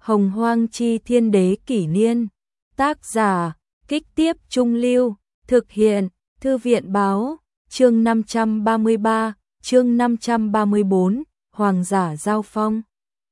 Hồng Hoang Chi Thiên Đế Kỷ Niên. Tác giả, Kích Tiếp Trung Lưu. Thực hiện, Thư viện Báo. Chương 533, chương 534, Hoàng giả giao phong.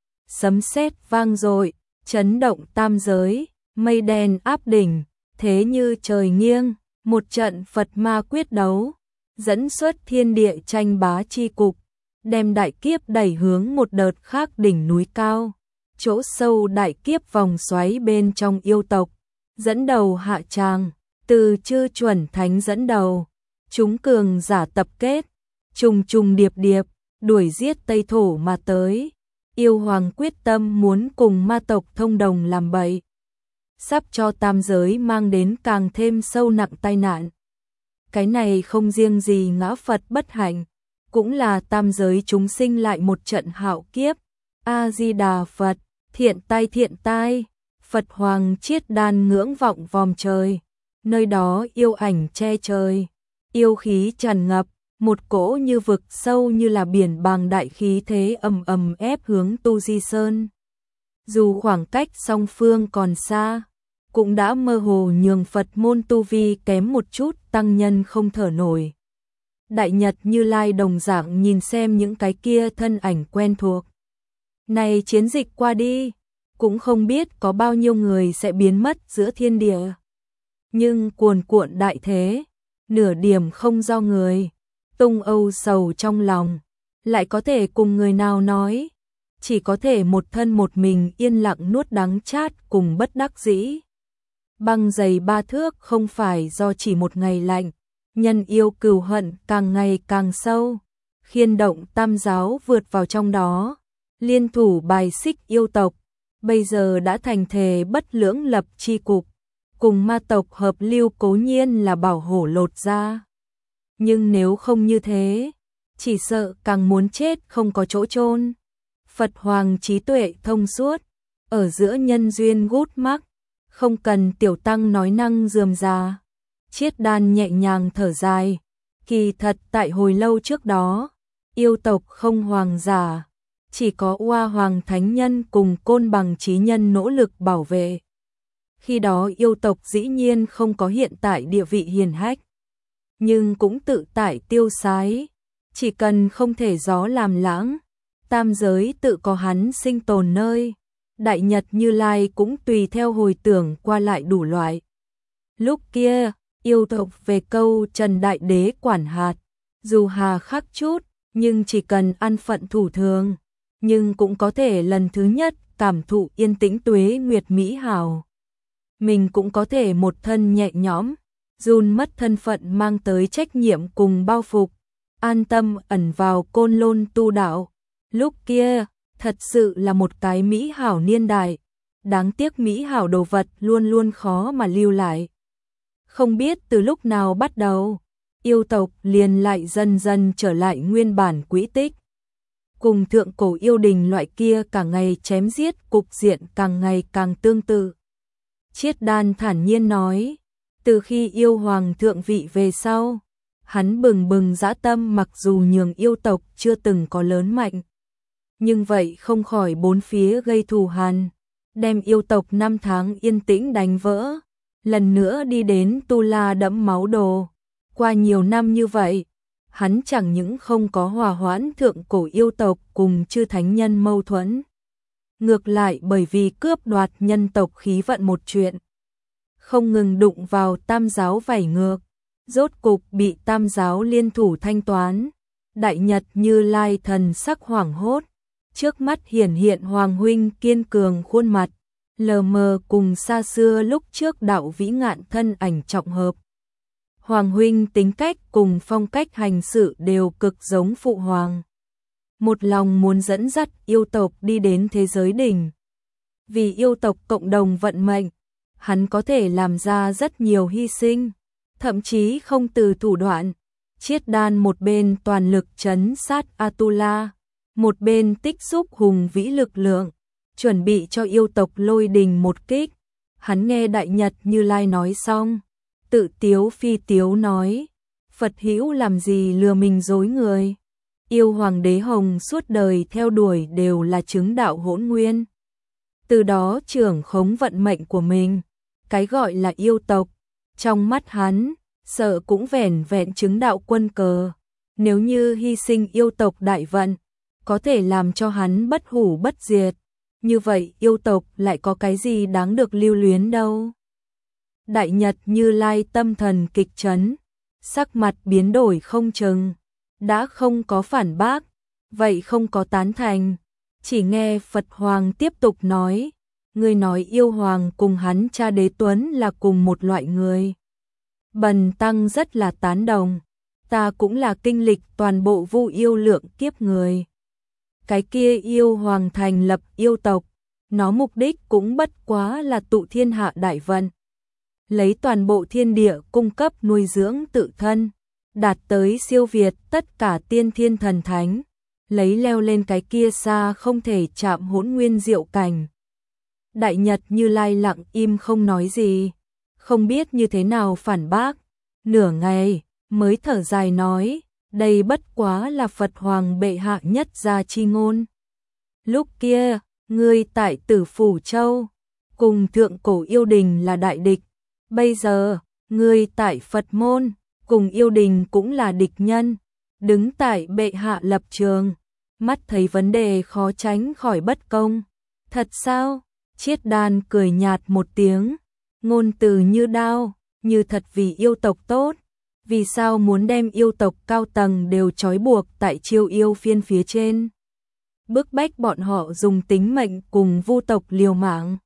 Sấm sét vang dội, chấn động tam giới, mây đen áp đỉnh, thế như trời nghiêng, một trận Phật ma quyết đấu, dẫn xuất thiên địa tranh bá chi cục, đem đại kiếp đẩy hướng một đợt khác đỉnh núi cao, chỗ sâu đại kiếp vòng xoáy bên trong yêu tộc, dẫn đầu hạ tràng, từ chư chuẩn thánh dẫn đầu, chúng cường giả tập kết, trùng trùng điệp điệp, đuổi giết Tây Thổ mà tới. Yêu hoàng quyết tâm muốn cùng ma tộc thông đồng làm bậy, sắp cho tam giới mang đến càng thêm sâu nặng tai nạn. Cái này không riêng gì ngã Phật bất hạnh, cũng là tam giới chúng sinh lại một trận hạo kiếp. A Di Đà Phật, thiện tai, Phật hoàng chiết đan ngưỡng vọng vòm trời, nơi đó yêu ảnh che trời, yêu khí tràn ngập. Một cỗ như vực sâu như là biển bàng đại khí thế ầm ầm ép hướng Tu Di Sơn. Dù khoảng cách song phương còn xa, cũng đã mơ hồ nhường Phật môn tu vi kém một chút tăng nhân không thở nổi. Đại Nhật Như Lai đồng dạng nhìn xem những cái kia thân ảnh quen thuộc. Này chiến dịch qua đi, cũng không biết có bao nhiêu người sẽ biến mất giữa thiên địa. Nhưng cuồn cuộn đại thế, nửa điểm không do người. Tung âu sầu trong lòng, lại có thể cùng người nào nói, chỉ có thể một thân một mình yên lặng nuốt đắng chát cùng bất đắc dĩ. Băng dày 3 thước không phải do chỉ một ngày lạnh, nhân yêu cừu hận càng ngày càng sâu, khiên động tam giáo vượt vào trong đó, liên thủ bài xích yêu tộc, bây giờ đã thành thề bất lưỡng lập chi cục, cùng ma tộc hợp lưu cố nhiên là bảo hổ lột ra. Nhưng nếu không như thế, chỉ sợ càng muốn chết không có chỗ chôn. Phật hoàng trí tuệ thông suốt, ở giữa nhân duyên gút mắc, không cần tiểu tăng nói năng rườm rà. Chiết đan nhẹ nhàng thở dài, kỳ thật tại hồi lâu trước đó, yêu tộc không hoàng giả, chỉ có Oa Hoàng Thánh Nhân cùng Côn Bằng Chí Nhân nỗ lực bảo vệ. Khi đó yêu tộc dĩ nhiên không có hiện tại địa vị hiển hách, nhưng cũng tự tại tiêu sái, chỉ cần không thể gió làm lãng, tam giới tự có hắn sinh tồn nơi. Đại Nhật Như Lai cũng tùy theo hồi tưởng qua lại đủ loại. Lúc kia, yêu tộc về câu Trần Đại Đế quản hạt, dù hà khắc chút, nhưng chỉ cần ăn phận thủ thường, nhưng cũng có thể lần thứ nhất cảm thụ yên tĩnh tuế nguyệt mỹ hảo. Mình cũng có thể một thân nhẹ nhõm, dùn mất thân phận mang tới trách nhiệm cùng bao phục, an tâm ẩn vào côn lôn tu đạo. Lúc kia, thật sự là một cái mỹ hảo niên đại, đáng tiếc mỹ hảo đồ vật luôn luôn khó mà lưu lại. Không biết từ lúc nào bắt đầu, yêu tộc liền lại dần dần trở lại nguyên bản quỹ tích. Cùng thượng cổ yêu đình loại kia cả ngày chém giết cục diện càng ngày càng tương tự. Chiết đan thản nhiên nói, từ khi yêu hoàng thượng vị về sau, hắn bừng bừng dã tâm mặc dù nhường yêu tộc chưa từng có lớn mạnh. Nhưng vậy không khỏi bốn phía gây thù hằn, đem yêu tộc 5 tháng yên tĩnh đánh vỡ, lần nữa đi đến tu la đẫm máu đồ. Qua nhiều năm như vậy, hắn chẳng những không có hòa hoãn thượng cổ yêu tộc cùng chư thánh nhân mâu thuẫn. Ngược lại bởi vì cướp đoạt nhân tộc khí vận một chuyện, không ngừng đụng vào tam giáo vảy ngược, rốt cục bị tam giáo liên thủ thanh toán. Đại Nhật Như Lai thần sắc hoảng hốt, trước mắt hiển hiện Hoàng huynh kiên cường khuôn mặt, lờ mờ cùng xa xưa lúc trước đạo vĩ ngạn thân ảnh trọng hợp. Hoàng huynh tính cách cùng phong cách hành sự đều cực giống phụ hoàng. Một lòng muốn dẫn dắt yêu tộc đi đến thế giới đỉnh. Vì yêu tộc cộng đồng vận mệnh, hắn có thể làm ra rất nhiều hy sinh, thậm chí không từ thủ đoạn. Chiết đan một bên toàn lực trấn sát Atula, một bên tích xúc hùng vĩ lực lượng, chuẩn bị cho yêu tộc lôi đình một kích. Hắn nghe Đại Nhật Như Lai nói xong, tự tiếu phi tiếu nói, Phật hữu làm gì lừa mình dối người. Yêu hoàng đế hồng suốt đời theo đuổi đều là chứng đạo hỗn nguyên. từ đó trưởng khống vận mệnh của mình. Cái gọi là yêu tộc, trong mắt hắn, sợ cũng vẻn vẹn chứng đạo quân cờ. Nếu như hy sinh yêu tộc đại vận, có thể làm cho hắn bất hủ bất diệt. Như vậy yêu tộc lại có cái gì đáng được lưu luyến đâu. Đại Nhật Như Lai tâm thần kịch chấn, sắc mặt biến đổi không chừng. Đã không có phản bác, vậy không có tán thành. Chỉ nghe Phật Hoàng tiếp tục nói, ngươi nói yêu hoàng cùng hắn cha Đế Tuấn là cùng một loại người. Bần tăng rất là tán đồng, ta cũng là kinh lịch toàn bộ vu yêu lượng kiếp người. Cái kia yêu hoàng thành lập yêu tộc, nó mục đích cũng bất quá là tụ thiên hạ đại vận. Lấy toàn bộ thiên địa cung cấp nuôi dưỡng tự thân, đạt tới siêu việt tất cả tiên thiên thần thánh, lấy leo lên cái kia xa không thể chạm hỗn nguyên diệu cảnh. Đại Nhật Như Lai lặng im không nói gì, không biết như thế nào phản bác, nửa ngày mới thở dài nói, đây bất quá là Phật Hoàng bệ hạ nhất gia chi ngôn. Lúc kia, ngươi tại Tử Phủ Châu, cùng thượng cổ yêu đình là đại địch, bây giờ, ngươi tại Phật môn, cùng yêu đình cũng là địch nhân, đứng tại bệ hạ lập trường, mắt thấy vấn đề khó tránh khỏi bất công. Thật sao? Chiết Đan cười nhạt một tiếng, ngôn từ như đao, như thật vì yêu tộc tốt. Vì sao muốn đem yêu tộc cao tầng đều trói buộc tại Chiêu Yêu Phiên phía trên? Bức bách bọn họ dùng tính mệnh cùng vu tộc liều mạng.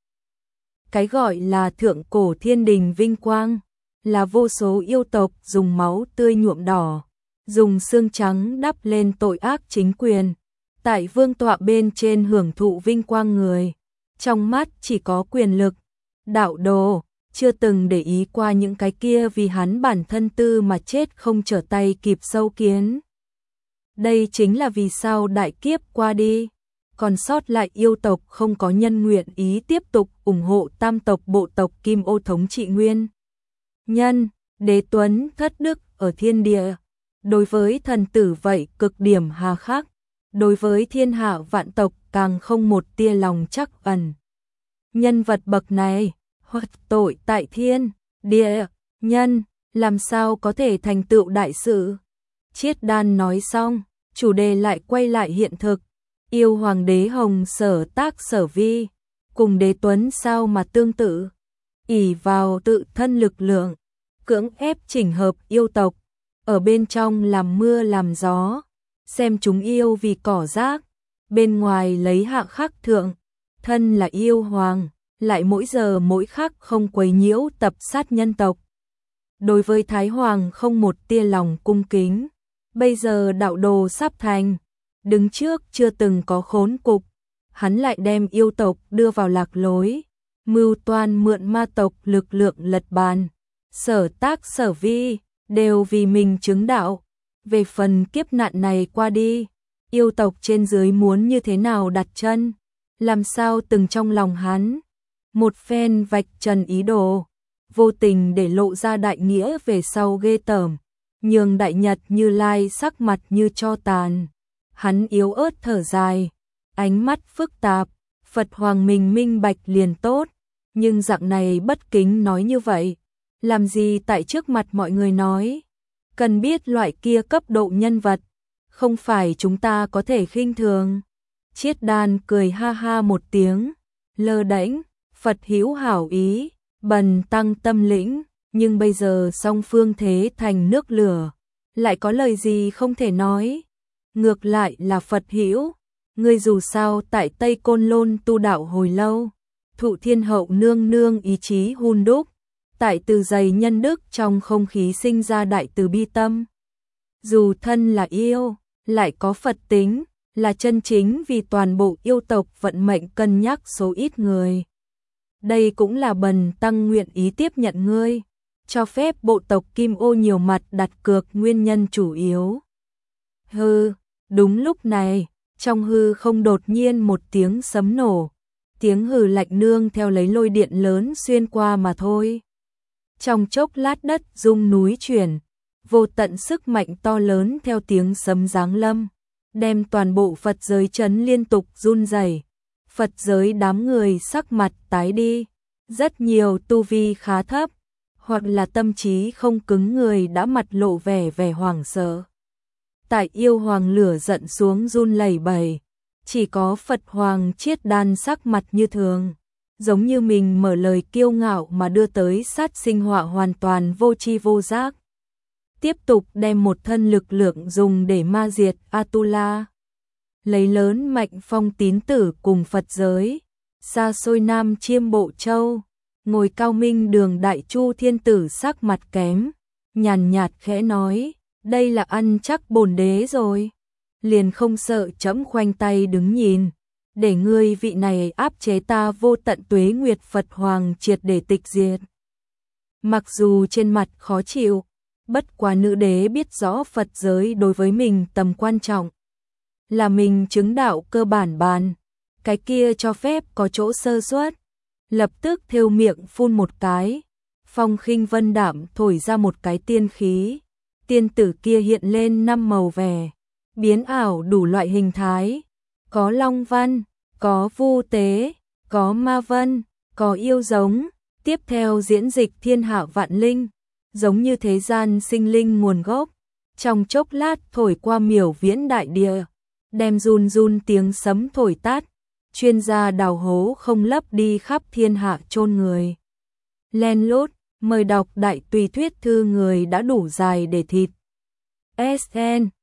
Cái gọi là thượng cổ thiên đình vinh quang, là vô số yêu tộc dùng máu tươi nhuộm đỏ, dùng xương trắng đắp lên tội ác chính quyền, tại vương tọa bên trên hưởng thụ vinh quang người, trong mắt chỉ có quyền lực, đạo đồ, chưa từng để ý qua những cái kia vì hắn bản thân tư mà chết không trở tay kịp sâu kiến. Đây chính là vì sao đại kiếp qua đi, còn sót lại yêu tộc không có nhân nguyện ý tiếp tục ủng hộ tam tộc bộ tộc Kim Ô thống trị nguyên nhân. Đế Tuấn thất đức ở thiên địa, đối với thần tử vậy cực điểm hà khắc, đối với thiên hạ vạn tộc càng không một tia lòng trắc ẩn. Nhân vật bậc này, hoặc tội tại thiên, địa, nhân, làm sao có thể thành tựu đại sự. Chiết Đan nói xong, chủ đề lại quay lại hiện thực. Yêu hoàng đế Hồng sở tác sở vi, cùng Đế Tuấn sao mà tương tự, ỷ vào tự thân lực lượng, cưỡng ép chỉnh hợp yêu tộc, ở bên trong làm mưa làm gió, xem chúng yêu vì cỏ rác, bên ngoài lấy hạ khắc thượng, thân là yêu hoàng, lại mỗi giờ mỗi khắc không quấy nhiễu tập sát nhân tộc. Đối với Thái Hoàng không một tia lòng cung kính, bây giờ đạo đồ sắp thành, đứng trước chưa từng có khốn cục, hắn lại đem yêu tộc đưa vào lạc lối, mưu toan mượn ma tộc lực lượng lật bàn, sở tác sở vi, đều vì mình chứng đạo. Về phần kiếp nạn này qua đi, yêu tộc trên dưới muốn như thế nào đặt chân, làm sao từng trong lòng hắn, một phen vạch trần ý đồ, vô tình để lộ ra đại nghĩa về sau ghê tởm, nhường Đại Nhật Như Lai sắc mặt như tro tàn. Hắn yếu ớt thở dài, ánh mắt phức tạp, Phật Hoàng mình minh bạch liền tốt, nhưng dạng này bất kính nói như vậy, làm gì tại trước mặt mọi người nói, cần biết loại kia cấp độ nhân vật, không phải chúng ta có thể khinh thường. Chiết Đan cười ha ha một tiếng, lơ đễnh, Phật hữu hảo ý, bần tăng tâm lĩnh, nhưng bây giờ song phương thế thành nước lửa, lại có lời gì không thể nói. Ngược lại là Phật hữu, ngươi dù sao tại Tây Côn Lôn tu đạo hồi lâu, thụ thiên hậu nương nương ý chí hun đúc, tại từ dày nhân đức trong không khí sinh ra đại từ bi tâm. Dù thân là yêu, lại có Phật tính, là chân chính vì toàn bộ yêu tộc vận mệnh cân nhắc số ít người. Đây cũng là bần tăng nguyện ý tiếp nhận ngươi, cho phép bộ tộc Kim Ô nhiều mặt đặt cược nguyên nhân chủ yếu. Hừ, đúng lúc này, trong hư không đột nhiên một tiếng sấm nổ, tiếng hừ lạnh nương theo lấy lôi điện lớn xuyên qua mà thôi. Trong chốc lát đất rung núi chuyển, vô tận sức mạnh to lớn theo tiếng sấm giáng lâm, đem toàn bộ Phật giới chấn liên tục run rẩy. Phật giới đám người sắc mặt tái đi, rất nhiều tu vi khá thấp, hoặc là tâm trí không cứng người đã mặt lộ vẻ hoảng sợ. Tại yêu hoàng lửa giận xuống run lẩy bẩy, chỉ có Phật hoàng Chiết Đan sắc mặt như thường, giống như mình mở lời kiêu ngạo mà đưa tới sát sinh họa hoàn toàn vô tri vô giác. Tiếp tục đem một thân lực lượng dùng để ma diệt Atula. Lấy lớn mạnh phong tín tử cùng Phật giới, xa xôi Nam Chiêm Bộ Châu, ngồi cao minh đường Đại Chu Thiên Tử sắc mặt kém, nhàn nhạt khẽ nói, đây là ăn chắc bổn đế rồi. Liền không sợ trẫm khoanh tay đứng nhìn, để ngươi vị này áp chế ta vô tận tuế nguyệt Phật Hoàng triệt để tịch diệt. Mặc dù trên mặt khó chịu, bất quá nữ đế biết rõ Phật giới đối với mình tầm quan trọng. Là mình chứng đạo cơ bản bàn, cái kia cho phép có chỗ sơ suất. Lập tức thêu miệng phun một cái, phong khinh vân đạm thổi ra một cái tiên khí. Tiên tử kia hiện lên 5 màu vẻ, biến ảo đủ loại hình thái, có long văn, có vu tế, có ma vân, có yêu giống, tiếp theo diễn dịch thiên hạ vạn linh, giống như thế gian sinh linh nguồn gốc, trong chốc lát thổi qua miểu viễn đại địa, đem run run tiếng sấm thổi tát, chuyên gia đào hố không lấp đi khắp thiên hạ chôn người. Len lút, mời đọc đại tùy thuyết thư người đã đủ dài để thịt. SN